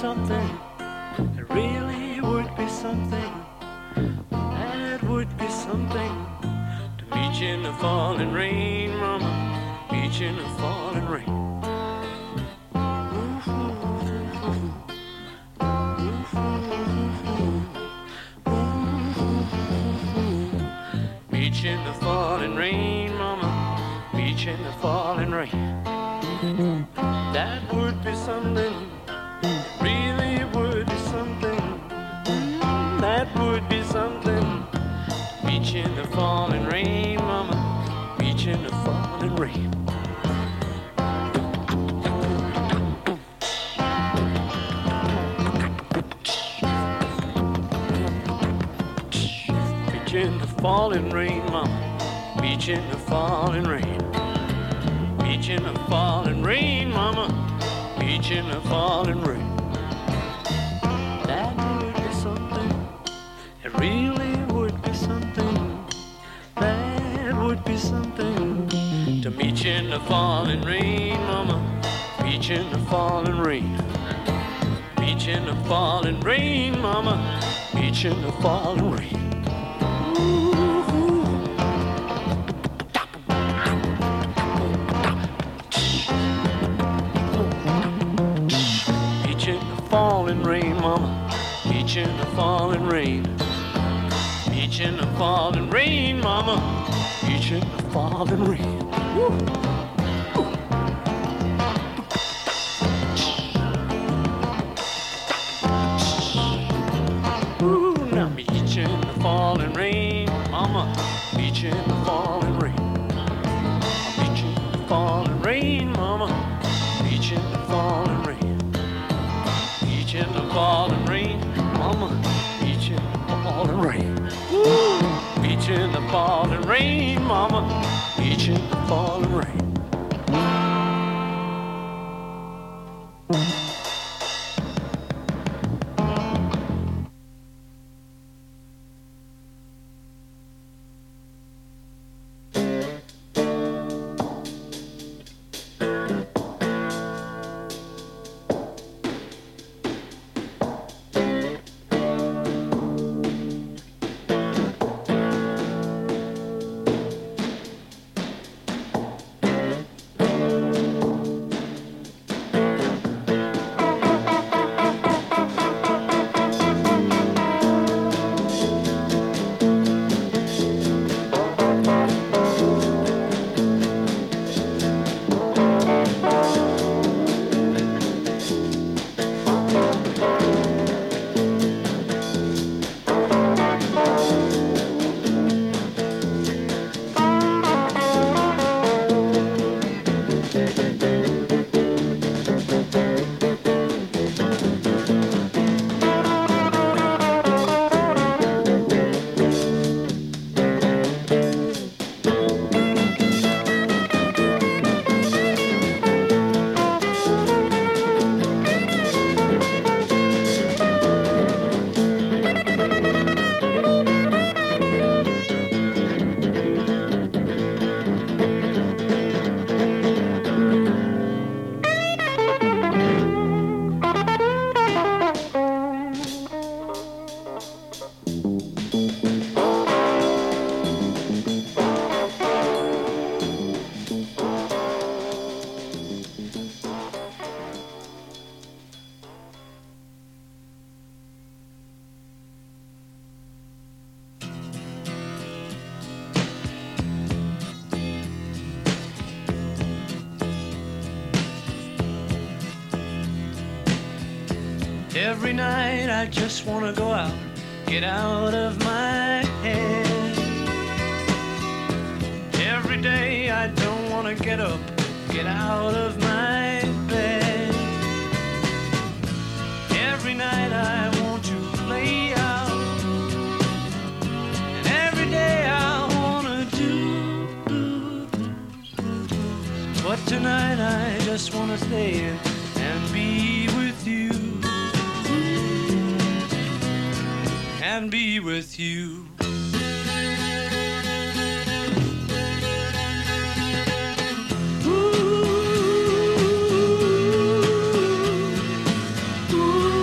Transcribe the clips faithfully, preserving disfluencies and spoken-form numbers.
something. It really would be something. That would be something. To meet you in the falling rain, mama. Meet you in the falling rain. Meet you in the falling rain, mama. Meet you in the falling rain. That would be something. Really would be something. That would be something. Meet you in the falling rain, mama. Meet you in the falling rain. Meet you in the falling rain, mama. Meet you in the falling rain. Meet you in the falling rain, mama. Meet you in the falling rain. That would be something. It really would be something. That would be something. To meet you in the falling rain, mama. Meet you in the falling rain. Meet you in the falling rain, mama. Meet you in the falling rain. Falling rain, mama. Meet you in the falling rain. Meet you in the falling rain, mama. Meet you in the falling rain. Woo. Ooh, now meet you in the falling rain, mama. Meet you in the falling rain. Meet you in the falling rain, mama. Meet you in the falling rain. Meet you in the falling rain, mama. Meet you in the falling rain. Woo! Meet you in the falling rain, mama. Meet you in the falling rain. Every night I just wanna go out, get out of my head. Every day I don't wanna get up, get out of my bed. Every night I want to play out, and every day I wanna do. But tonight I just wanna stay and be with you. And be with you. Ooh, ooh, ooh.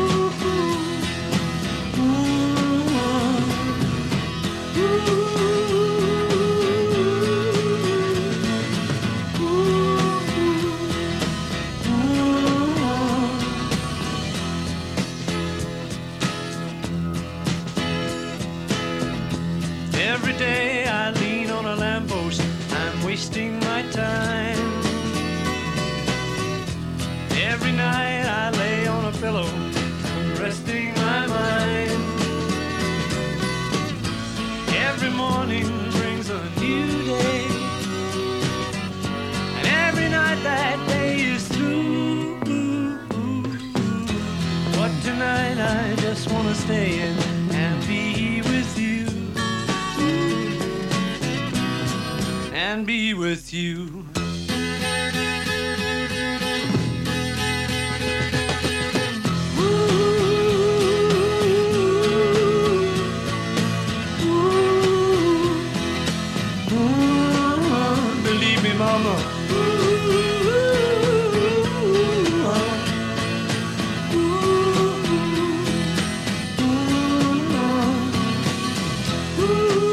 morning brings a new day, and every night that day is through. But tonight I just wanna stay in and be with you, and be with you. Mama. Ooh, ooh, ooh,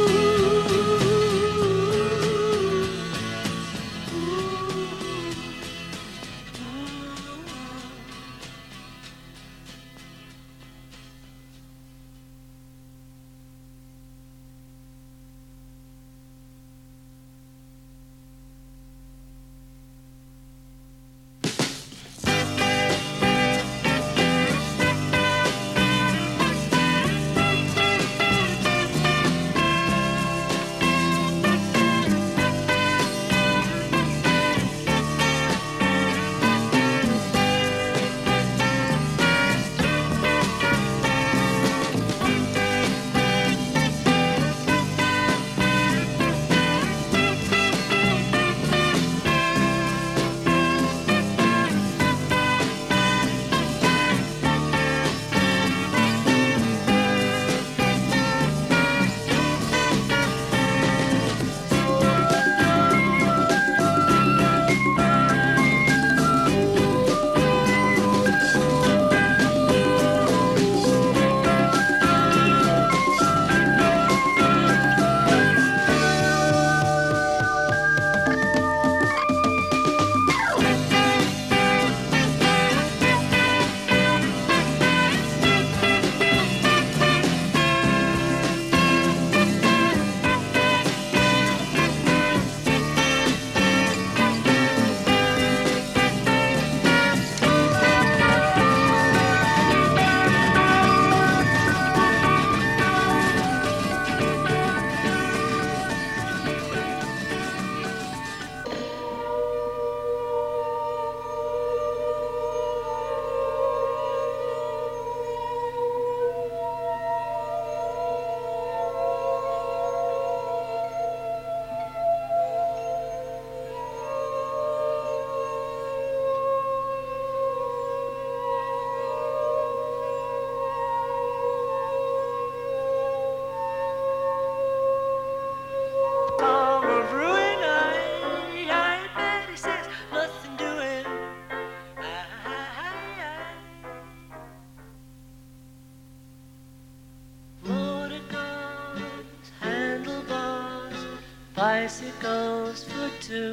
bicycles for two,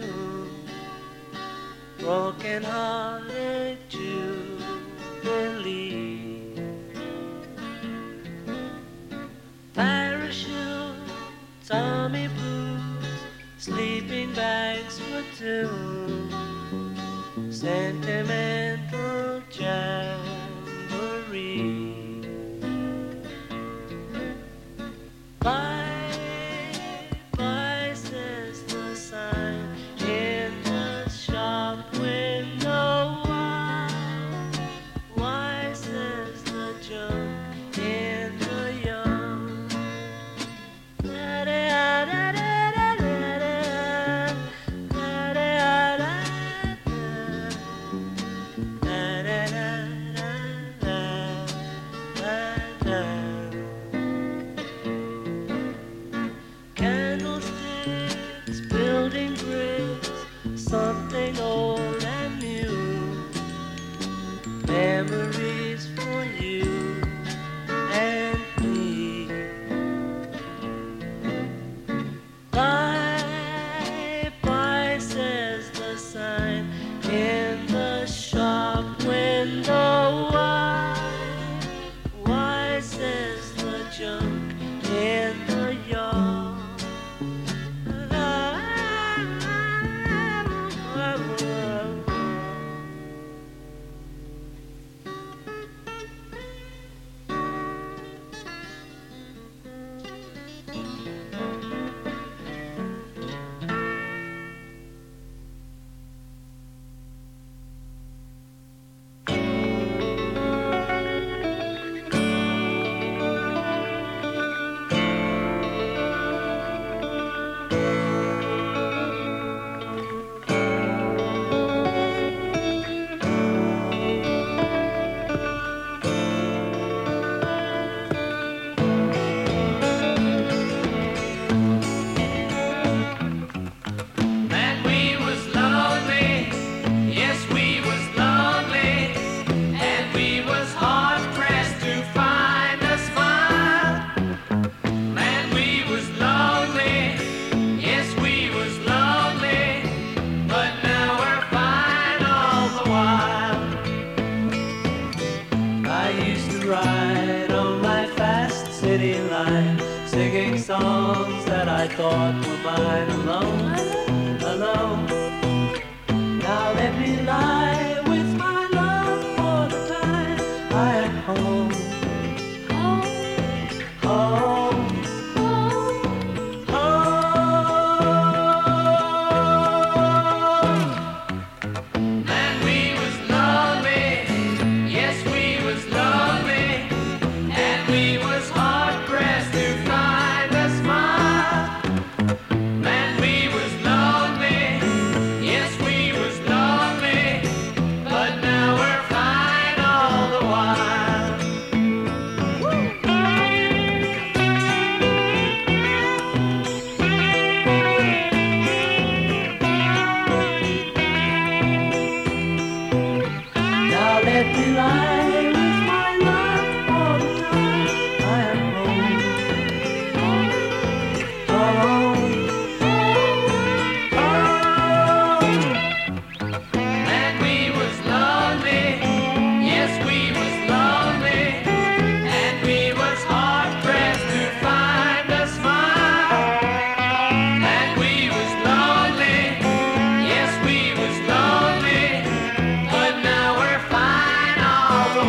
broken-hearted Jubilee. Parachutes, army boots, sleeping bags for two, sentimental jamboree. Bye. used to ride on my fast city line, singing songs that I thought were mine alone, alone. Now let me lie with my love for the time I am home, home, home, home. And we was lonely, yes we was lonely, and we was hard pressed to find a smile. And we was lonely, yes we was lonely, but now we're fine all the while. Now let me lie with my love for the time I am home, home, home. And we was lonely, yes we was lonely, and we was hard pressed to find a smile. And we was lonely, yes we was lonely, but now we're fine all the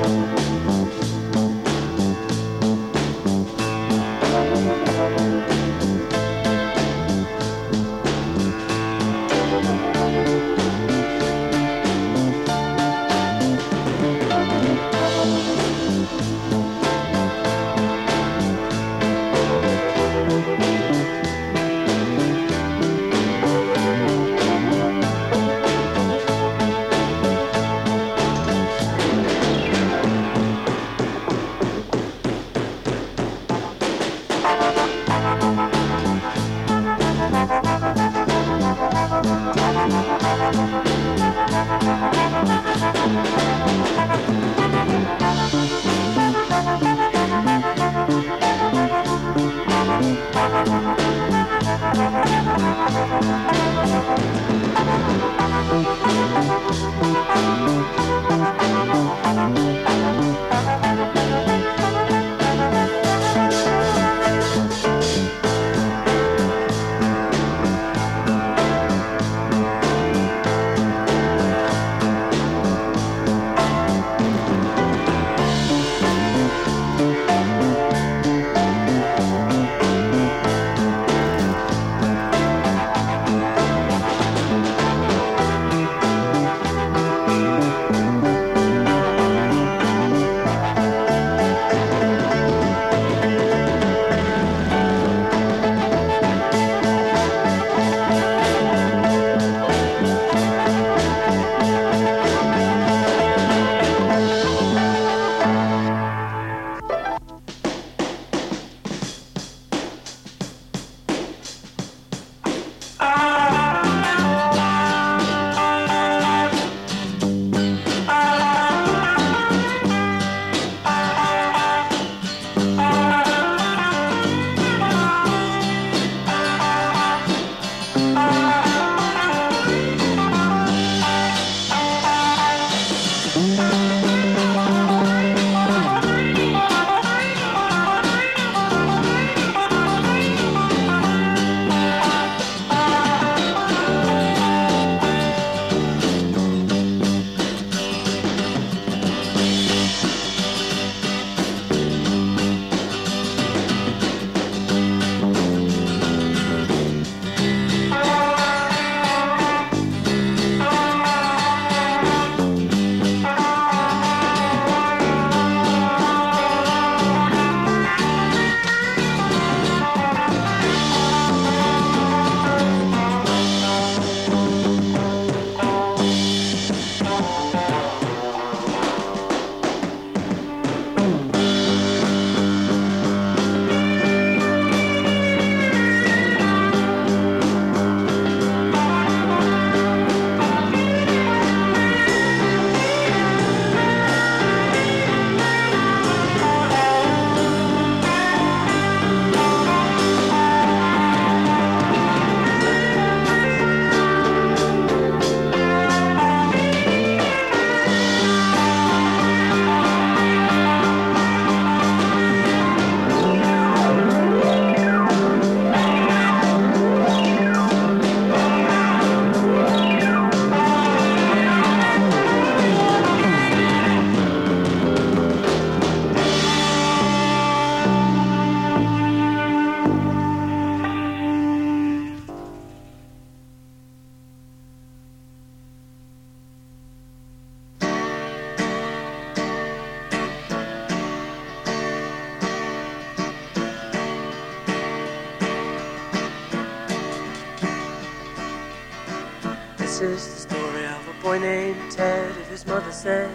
This is the story of a boy named Ted. If his mother said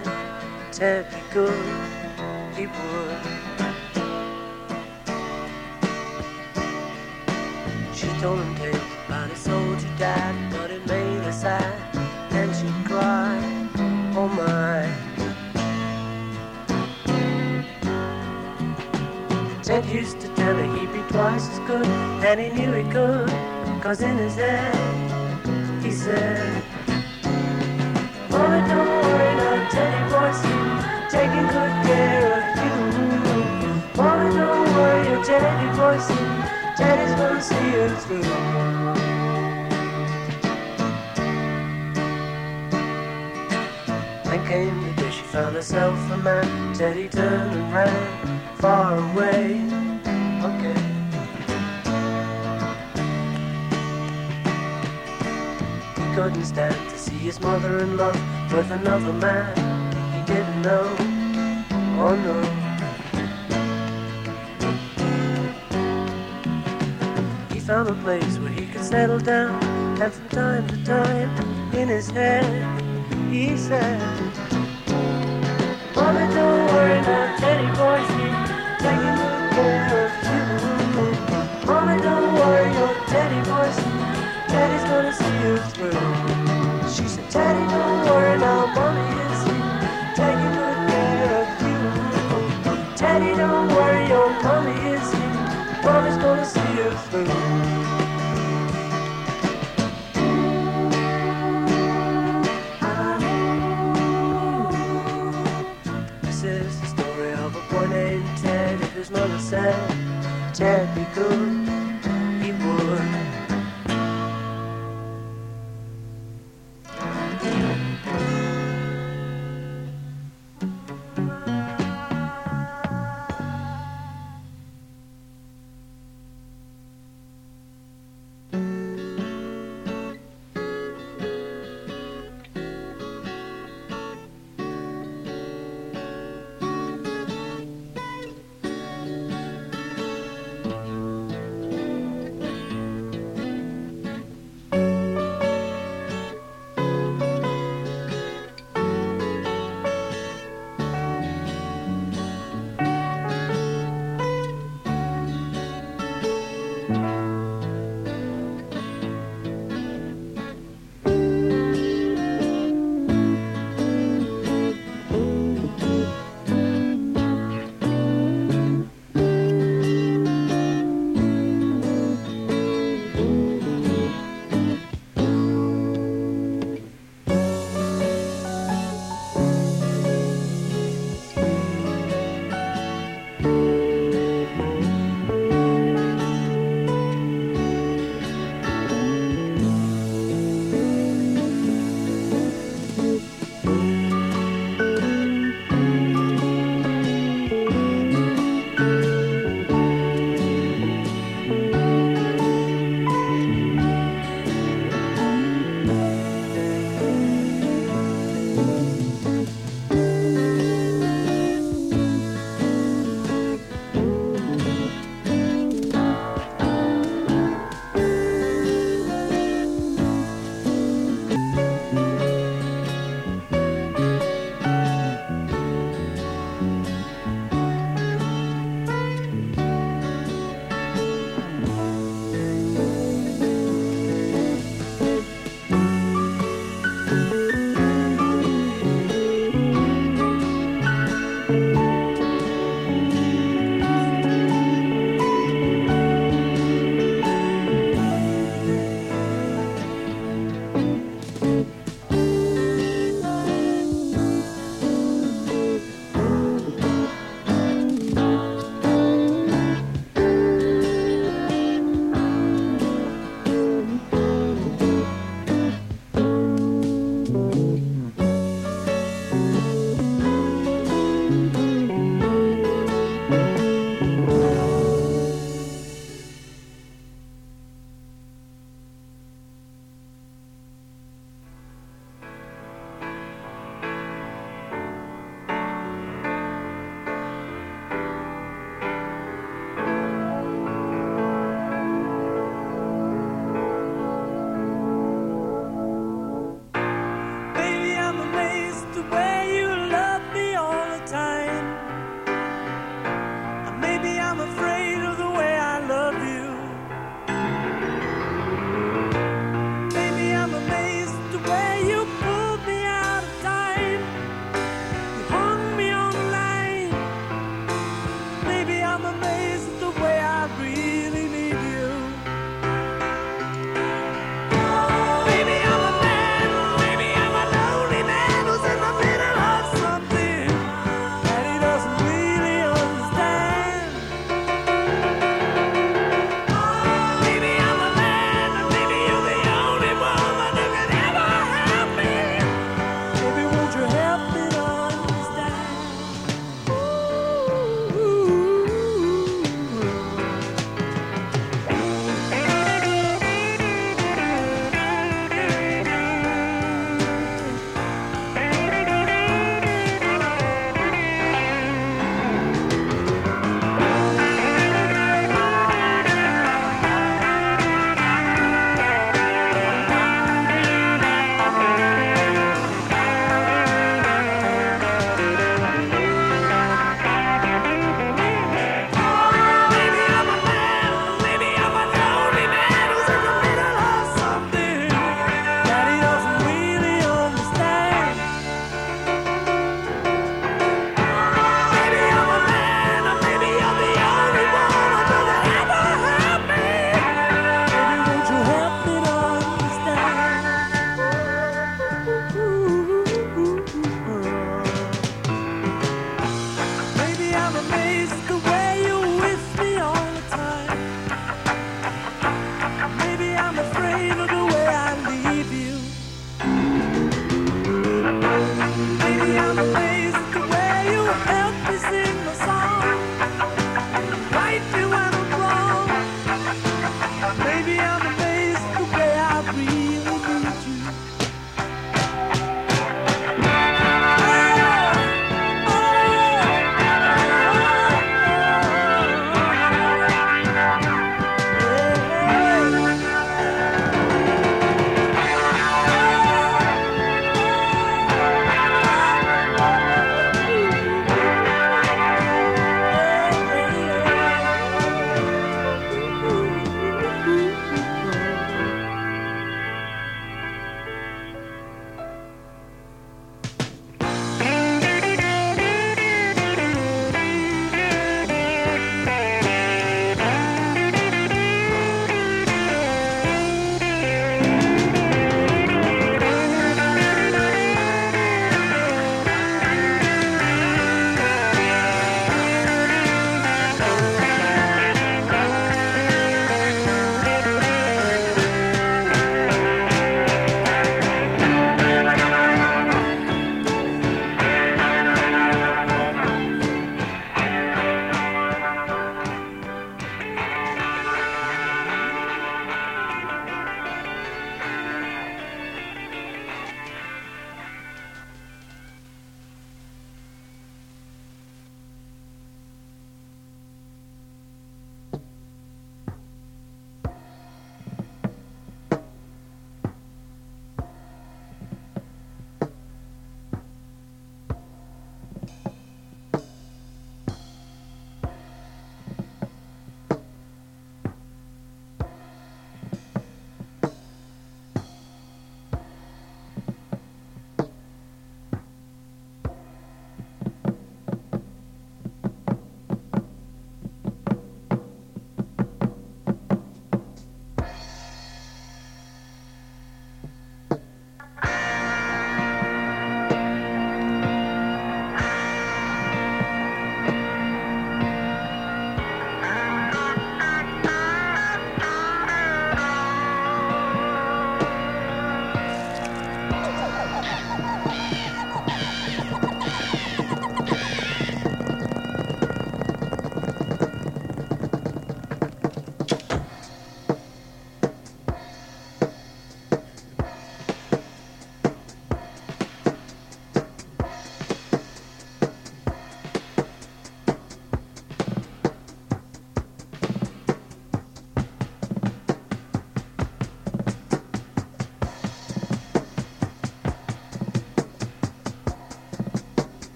Ted be good, he would. She told him tales about a soldier died, but it made her sigh, and she cried, oh my. Ted used to tell her he'd be twice as good, and he knew he could, 'cause in his head he said, Mama, don't worry, now Teddy boy's taking good care of you. Mama, don't worry, your Teddy boy's Teddy's gonna see you through. Then came the day she found herself a man. Teddy turned and ran far away. Okay. He couldn't stand to see his mother in love with another man he didn't know. Oh no. He found a place where he could settle down, and from time to time in his head he said, Mama, don't worry now, Teddy boy, she's taking good care of you. Mama, don't worry, your Teddy boy, she, Teddy's gonna see you through. She said, Teddy, don't worry now, Mommy is here, taking good care of you. Teddy, don't worry, your Mommy is here, Mommy's gonna see you through. His mother said, Ted, be good, he would.